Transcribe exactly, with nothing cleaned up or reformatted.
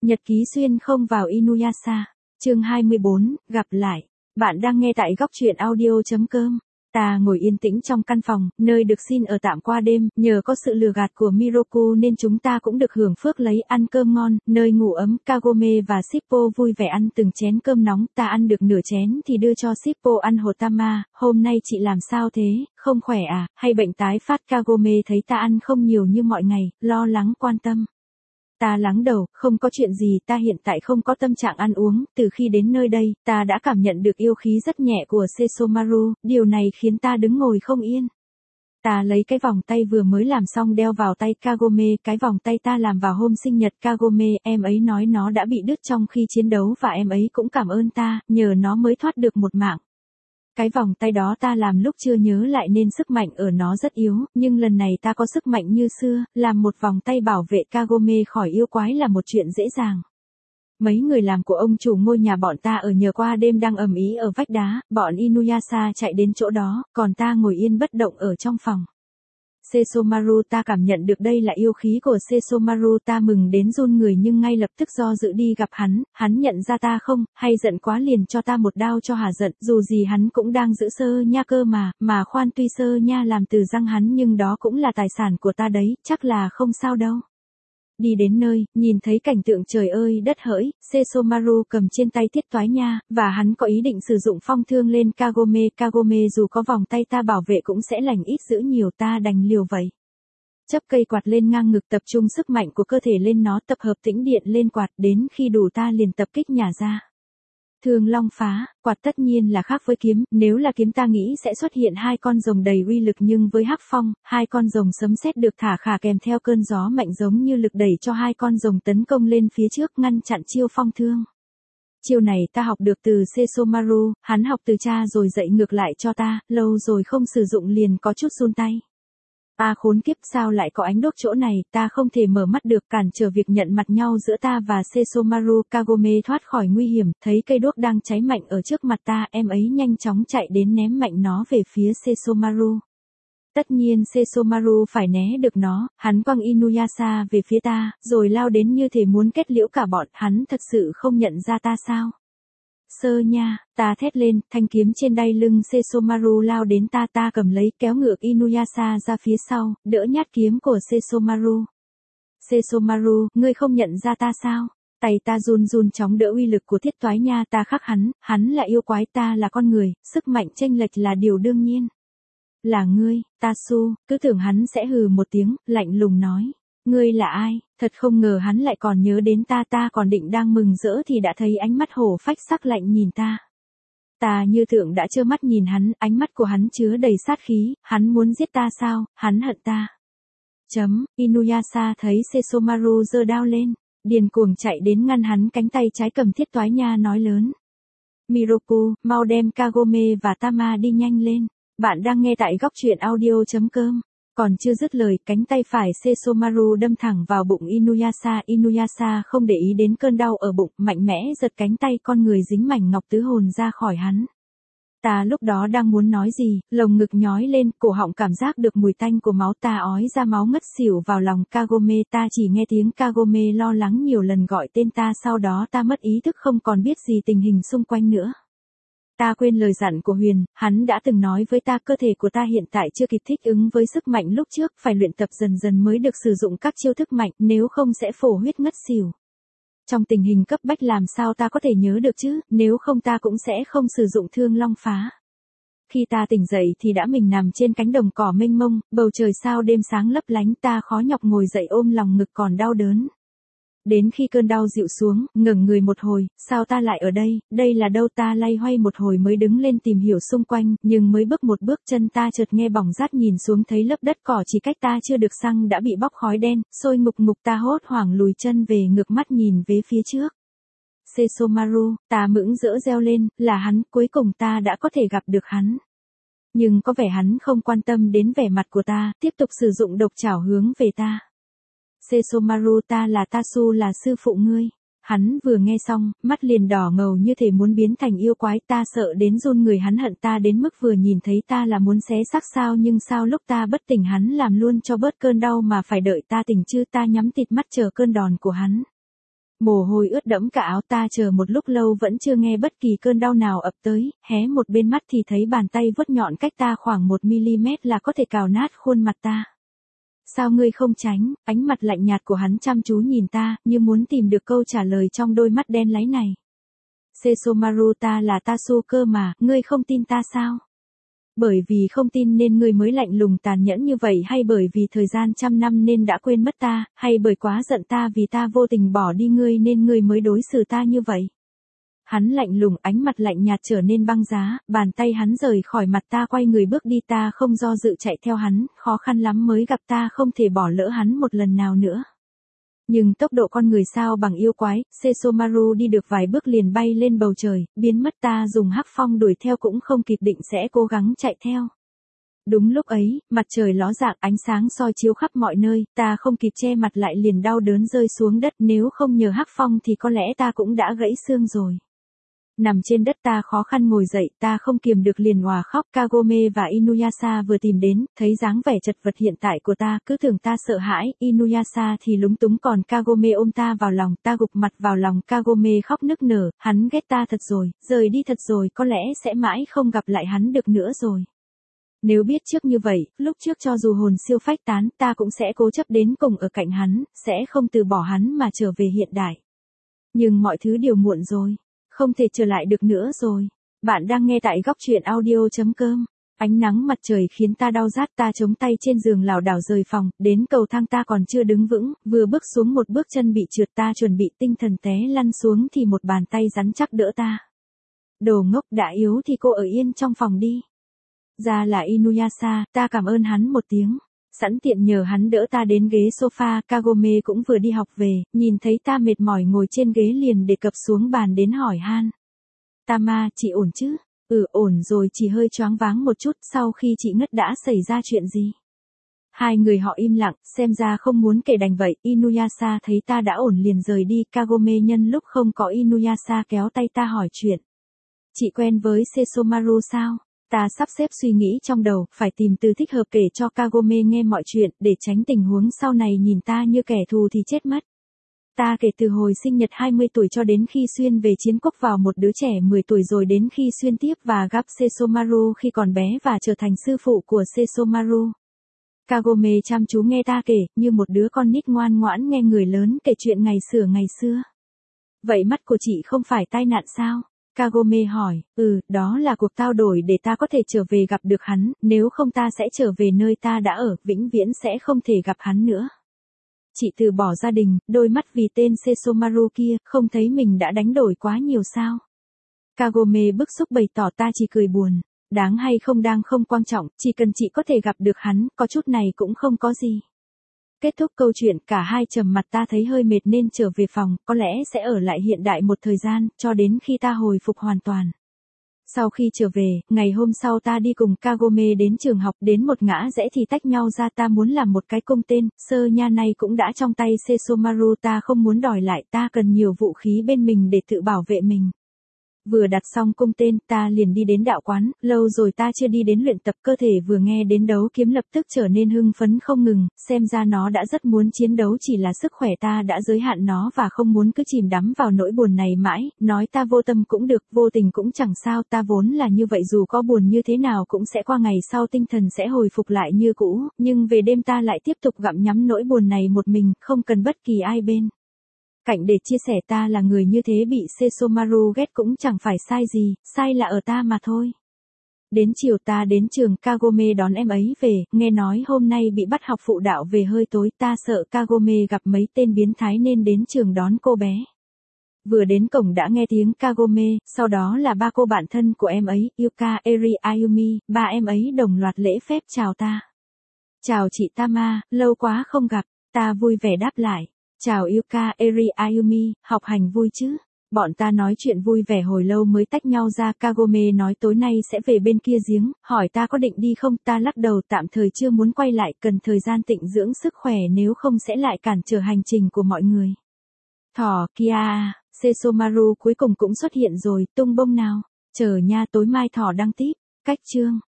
Nhật ký xuyên không vào Inuyasha. Chương hai mươi bốn, gặp lại. Bạn đang nghe tại góc truyện audio.com. Ta ngồi yên tĩnh trong căn phòng, nơi được xin ở tạm qua đêm, nhờ có sự lừa gạt của Miroku nên chúng ta cũng được hưởng phước lấy ăn cơm ngon, nơi ngủ ấm. Kagome và Shippo vui vẻ ăn từng chén cơm nóng, ta ăn được nửa chén thì đưa cho Shippo ăn. Hotama, hôm nay chị làm sao thế, không khỏe à, hay bệnh tái phát? Kagome thấy ta ăn không nhiều như mọi ngày, lo lắng quan tâm. Ta lắng đầu, không có chuyện gì, ta hiện tại không có tâm trạng ăn uống, từ khi đến nơi đây, ta đã cảm nhận được yêu khí rất nhẹ của Sesomaru, điều này khiến ta đứng ngồi không yên. Ta lấy cái vòng tay vừa mới làm xong đeo vào tay Kagome, cái vòng tay ta làm vào hôm sinh nhật Kagome, em ấy nói nó đã bị đứt trong khi chiến đấu và em ấy cũng cảm ơn ta, nhờ nó mới thoát được một mạng. Cái vòng tay đó ta làm lúc chưa nhớ lại nên sức mạnh ở nó rất yếu, nhưng lần này ta có sức mạnh như xưa, làm một vòng tay bảo vệ Kagome khỏi yêu quái là một chuyện dễ dàng. Mấy người làm của ông chủ ngôi nhà bọn ta ở nhờ qua đêm đang ầm ĩ ở vách đá, bọn Inuyasha chạy đến chỗ đó, còn ta ngồi yên bất động ở trong phòng. Sesomaru, ta cảm nhận được đây là yêu khí của Sesomaru, ta mừng đến run người nhưng ngay lập tức do dự đi gặp hắn, hắn nhận ra ta không, hay giận quá liền cho ta một đao cho hả giận, dù gì hắn cũng đang giữ sơ nha cơ mà, mà khoan tuy sơ nha làm từ răng hắn nhưng đó cũng là tài sản của ta đấy, chắc là không sao đâu. Đi đến nơi, nhìn thấy cảnh tượng trời ơi đất hỡi, Sesomaru cầm trên tay Thiết Toái Nha, và hắn có ý định sử dụng phong thương lên Kagome. Kagome dù có vòng tay ta bảo vệ cũng sẽ lành ít dữ nhiều, ta đành liều vậy. Chấp cây quạt lên ngang ngực, tập trung sức mạnh của cơ thể lên nó, tập hợp tĩnh điện lên quạt, đến khi đủ ta liền tập kích nhả ra. Thương long phá, quạt tất nhiên là khác với kiếm, nếu là kiếm ta nghĩ sẽ xuất hiện hai con rồng đầy uy lực, nhưng với hắc phong, hai con rồng sấm sét được thả khả kèm theo cơn gió mạnh giống như lực đẩy cho hai con rồng tấn công lên phía trước ngăn chặn chiêu phong thương. Chiêu này ta học được từ Sesomaru, hắn học từ cha rồi dạy ngược lại cho ta, lâu rồi không sử dụng liền có chút run tay. Ta khốn kiếp, sao lại có ánh đốt chỗ này, ta không thể mở mắt được, cản trở việc nhận mặt nhau giữa ta và Sesomaru. Kagome thoát khỏi nguy hiểm, thấy cây đốt đang cháy mạnh ở trước mặt ta, em ấy nhanh chóng chạy đến ném mạnh nó về phía Sesomaru. Tất nhiên Sesomaru phải né được nó, hắn quăng Inuyasha về phía ta, rồi lao đến như thể muốn kết liễu cả bọn, hắn thật sự không nhận ra ta sao? Sơ nha, ta thét lên, thanh kiếm trên đai lưng Sesomaru lao đến ta, ta cầm lấy kéo ngược Inuyasha ra phía sau, đỡ nhát kiếm của Sesomaru. Sesomaru, ngươi không nhận ra ta sao? Tay ta run run chóng đỡ uy lực của Thiết Toái Nha, ta khác hắn, hắn là yêu quái, ta là con người, sức mạnh chênh lệch là điều đương nhiên. Là ngươi, Tasu, cứ tưởng hắn sẽ hừ một tiếng, lạnh lùng nói. Ngươi là ai? Thật không ngờ hắn lại còn nhớ đến ta, ta còn định đang mừng rỡ thì đã thấy ánh mắt hổ phách sắc lạnh nhìn ta. Ta như thượng đã trơ mắt nhìn hắn, ánh mắt của hắn chứa đầy sát khí, hắn muốn giết ta sao, hắn hận ta. Chấm, Inuyasha thấy Sesomaru giơ đao lên, điên cuồng chạy đến ngăn hắn, cánh tay trái cầm Thiết Toái Nha nói lớn. Miroku, mau đem Kagome và Tama đi nhanh lên, bạn đang nghe tại góc truyện audio.com. Còn chưa dứt lời, cánh tay phải Sesomaru đâm thẳng vào bụng Inuyasha. Inuyasha không để ý đến cơn đau ở bụng, mạnh mẽ giật cánh tay con người dính mảnh ngọc tứ hồn ra khỏi hắn. Ta lúc đó đang muốn nói gì, lồng ngực nhói lên, cổ họng cảm giác được mùi tanh của máu, ta ói ra máu ngất xỉu vào lòng Kagome. Ta chỉ nghe tiếng Kagome lo lắng nhiều lần gọi tên ta, sau đó ta mất ý thức không còn biết gì tình hình xung quanh nữa. Ta quên lời dặn của Huyền, hắn đã từng nói với ta cơ thể của ta hiện tại chưa kịp thích ứng với sức mạnh lúc trước, phải luyện tập dần dần mới được sử dụng các chiêu thức mạnh, nếu không sẽ phổ huyết ngất xỉu. Trong tình hình cấp bách làm sao ta có thể nhớ được chứ, nếu không ta cũng sẽ không sử dụng thương long phá. Khi ta tỉnh dậy thì đã mình nằm trên cánh đồng cỏ mênh mông, bầu trời sao đêm sáng lấp lánh, ta khó nhọc ngồi dậy ôm lòng ngực còn đau đớn. Đến khi cơn đau dịu xuống, ngẩng người một hồi, sao ta lại ở đây, đây là đâu, ta lay hoay một hồi mới đứng lên tìm hiểu xung quanh, nhưng mới bước một bước chân ta chợt nghe bỏng rát, nhìn xuống thấy lớp đất cỏ chỉ cách ta chưa được xăng đã bị bốc khói đen, sôi ngục ngục, ta hốt hoảng lùi chân về, ngược mắt nhìn về phía trước. Sesomaru, ta mững rỡ reo lên, là hắn, cuối cùng ta đã có thể gặp được hắn. Nhưng có vẻ hắn không quan tâm đến vẻ mặt của ta, tiếp tục sử dụng độc chảo hướng về ta. Sesomaru, ta là Tasu, là sư phụ ngươi. Hắn vừa nghe xong, mắt liền đỏ ngầu như thể muốn biến thành yêu quái, ta sợ đến run người, hắn hận ta đến mức vừa nhìn thấy ta là muốn xé xác sao, nhưng sao lúc ta bất tỉnh hắn làm luôn cho bớt cơn đau mà phải đợi ta tỉnh chứ, ta nhắm tịt mắt chờ cơn đòn của hắn. Mồ hôi ướt đẫm cả áo, ta chờ một lúc lâu vẫn chưa nghe bất kỳ cơn đau nào ập tới, hé một bên mắt thì thấy bàn tay vuốt nhọn cách ta khoảng một mi-li-mét là có thể cào nát khuôn mặt ta. Sao ngươi không tránh? Ánh mặt lạnh nhạt của hắn chăm chú nhìn ta, như muốn tìm được câu trả lời trong đôi mắt đen láy này. Sesomaru, ta là Tasuke mà, ngươi không tin ta sao? Bởi vì không tin nên ngươi mới lạnh lùng tàn nhẫn như vậy, hay bởi vì thời gian trăm năm nên đã quên mất ta, hay bởi quá giận ta vì ta vô tình bỏ đi ngươi nên ngươi mới đối xử ta như vậy? Hắn lạnh lùng, ánh mặt lạnh nhạt trở nên băng giá, bàn tay hắn rời khỏi mặt ta, quay người bước đi, ta không do dự chạy theo hắn, khó khăn lắm mới gặp ta, không thể bỏ lỡ hắn một lần nào nữa. Nhưng tốc độ con người sao bằng yêu quái, Sesomaru đi được vài bước liền bay lên bầu trời, biến mất, ta dùng hắc phong đuổi theo cũng không kịp, định sẽ cố gắng chạy theo. Đúng lúc ấy, mặt trời ló dạng, ánh sáng soi chiếu khắp mọi nơi, ta không kịp che mặt lại liền đau đớn rơi xuống đất, nếu không nhờ hắc phong thì có lẽ ta cũng đã gãy xương rồi. Nằm trên đất ta khó khăn ngồi dậy, ta không kiềm được liền òa khóc. Kagome và Inuyasha vừa tìm đến, thấy dáng vẻ chật vật hiện tại của ta, cứ tưởng ta sợ hãi, Inuyasha thì lúng túng, còn Kagome ôm ta vào lòng, ta gục mặt vào lòng Kagome khóc nức nở, hắn ghét ta thật rồi, rời đi thật rồi, có lẽ sẽ mãi không gặp lại hắn được nữa rồi. Nếu biết trước như vậy, lúc trước cho dù hồn siêu phách tán, ta cũng sẽ cố chấp đến cùng ở cạnh hắn, sẽ không từ bỏ hắn mà trở về hiện đại. Nhưng mọi thứ đều muộn rồi. Không thể trở lại được nữa rồi. Bạn đang nghe tại góc truyện audio chấm com. Ánh nắng mặt trời khiến ta đau rát, ta chống tay trên giường lảo đảo rời phòng, đến cầu thang ta còn chưa đứng vững, vừa bước xuống một bước chân bị trượt, ta chuẩn bị tinh thần té lăn xuống thì một bàn tay rắn chắc đỡ ta. Đồ ngốc, đã yếu thì cô ở yên trong phòng đi. Ra là Inuyasha, ta cảm ơn hắn một tiếng. Sẵn tiện nhờ hắn đỡ ta đến ghế sofa, Kagome cũng vừa đi học về, nhìn thấy ta mệt mỏi ngồi trên ghế liền đề cập xuống bàn đến hỏi han. Tama, chị ổn chứ? Ừ, ổn rồi, chỉ hơi choáng váng một chút, sau khi chị ngất đã xảy ra chuyện gì? Hai người họ im lặng, xem ra không muốn kể đành vậy, Inuyasha thấy ta đã ổn liền rời đi, Kagome nhân lúc không có Inuyasha kéo tay ta hỏi chuyện. Chị quen với Sesomaru sao? Ta sắp xếp suy nghĩ trong đầu, phải tìm từ thích hợp kể cho Kagome nghe mọi chuyện, để tránh tình huống sau này nhìn ta như kẻ thù thì chết mất. Ta kể từ hồi sinh nhật hai mươi tuổi cho đến khi xuyên về chiến quốc vào một đứa trẻ mười tuổi, rồi đến khi xuyên tiếp và gặp Sesomaru khi còn bé và trở thành sư phụ của Sesomaru. Kagome chăm chú nghe ta kể, như một đứa con nít ngoan ngoãn nghe người lớn kể chuyện ngày xưa ngày xưa. Vậy mắt của chị không phải tai nạn sao? Kagome hỏi, ừ, đó là cuộc trao đổi để ta có thể trở về gặp được hắn, nếu không ta sẽ trở về nơi ta đã ở, vĩnh viễn sẽ không thể gặp hắn nữa. Chị từ bỏ gia đình, đôi mắt vì tên Sesomaru kia, không thấy mình đã đánh đổi quá nhiều sao? Kagome bức xúc bày tỏ, ta chỉ cười buồn, đáng hay không đang không quan trọng, chỉ cần chị có thể gặp được hắn, có chút này cũng không có gì. Kết thúc câu chuyện, cả hai trầm mặt, ta thấy hơi mệt nên trở về phòng, có lẽ sẽ ở lại hiện đại một thời gian, cho đến khi ta hồi phục hoàn toàn. Sau khi trở về, ngày hôm sau ta đi cùng Kagome đến trường học, đến một ngã rẽ thì tách nhau ra, ta muốn làm một cái cung tên, sơ nha này cũng đã trong tay Sesomaru, ta không muốn đòi lại, ta cần nhiều vũ khí bên mình để tự bảo vệ mình. Vừa đặt xong cung tên, ta liền đi đến đạo quán, lâu rồi ta chưa đi đến luyện tập, cơ thể vừa nghe đến đấu kiếm lập tức trở nên hưng phấn không ngừng, xem ra nó đã rất muốn chiến đấu, chỉ là sức khỏe ta đã giới hạn nó và không muốn cứ chìm đắm vào nỗi buồn này mãi, nói ta vô tâm cũng được, vô tình cũng chẳng sao, ta vốn là như vậy, dù có buồn như thế nào cũng sẽ qua, ngày sau tinh thần sẽ hồi phục lại như cũ, nhưng về đêm ta lại tiếp tục gặm nhắm nỗi buồn này một mình, không cần bất kỳ ai bên cạnh để chia sẻ, ta là người như thế, bị Sesomaru ghét cũng chẳng phải sai gì, sai là ở ta mà thôi. Đến chiều ta đến trường, Kagome đón em ấy về, nghe nói hôm nay bị bắt học phụ đạo về hơi tối, ta sợ Kagome gặp mấy tên biến thái nên đến trường đón cô bé. Vừa đến cổng đã nghe tiếng Kagome, sau đó là ba cô bạn thân của em ấy, Yuka, Eri, Ayumi, ba em ấy đồng loạt lễ phép chào ta. Chào chị Tama, lâu quá không gặp, ta vui vẻ đáp lại. Chào Yuka, Eri, Ayumi, học hành vui chứ? Bọn ta nói chuyện vui vẻ hồi lâu mới tách nhau ra. Kagome nói tối nay sẽ về bên kia giếng, hỏi ta có định đi không, ta lắc đầu, tạm thời chưa muốn quay lại, cần thời gian tịnh dưỡng sức khỏe, nếu không sẽ lại cản trở hành trình của mọi người. Thỏ kia, Sesomaru cuối cùng cũng xuất hiện rồi, tung bông nào, chờ nha, tối mai thỏ đăng tiếp, cách chương.